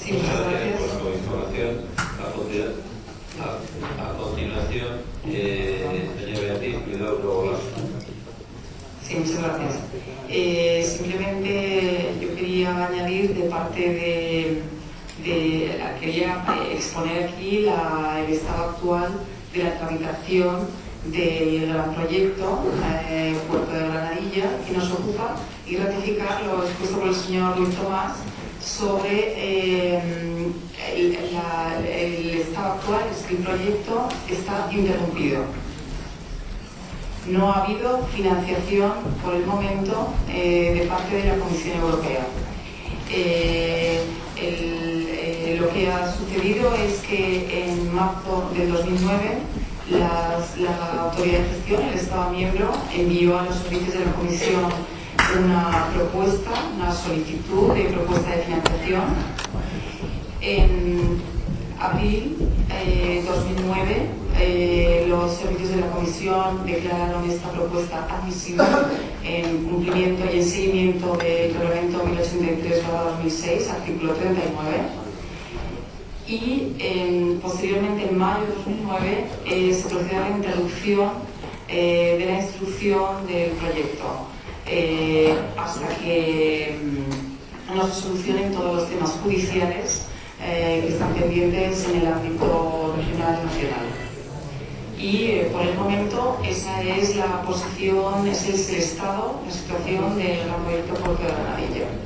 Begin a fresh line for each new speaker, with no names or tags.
Sí, muchas gracias.
Por su información. A continuación, señor Beatriz, le doy luego la...
Sí, muchas gracias. Simplemente yo quería añadir de parte quería exponer aquí el estado actual de la tramitación del gran proyecto Puerto de Granadilla que nos ocupa y ratificar lo expuesto por el señor Luis Tomás sobre el estado actual es que el proyecto está interrumpido. No ha habido financiación por el momento de parte de la Comisión Europea. Lo que ha sucedido es que en marzo del 2009 la autoridad de gestión, el Estado miembro, envió a los servicios de la Comisión una propuesta, una solicitud de propuesta de financiación. En abril 2009 los servicios de la Comisión declararon esta propuesta admisible en cumplimiento y en seguimiento del Reglamento 1083/2006, artículo 39. Y posteriormente, en mayo de 2009, se procedió a la interrupción de la instrucción del proyecto hasta que no se solucionen todos los temas judiciales que están pendientes en el ámbito regional y nacional. Y por el momento esa es la posición, ese es el estado, la situación del gran proyecto Puerto de Granadilla.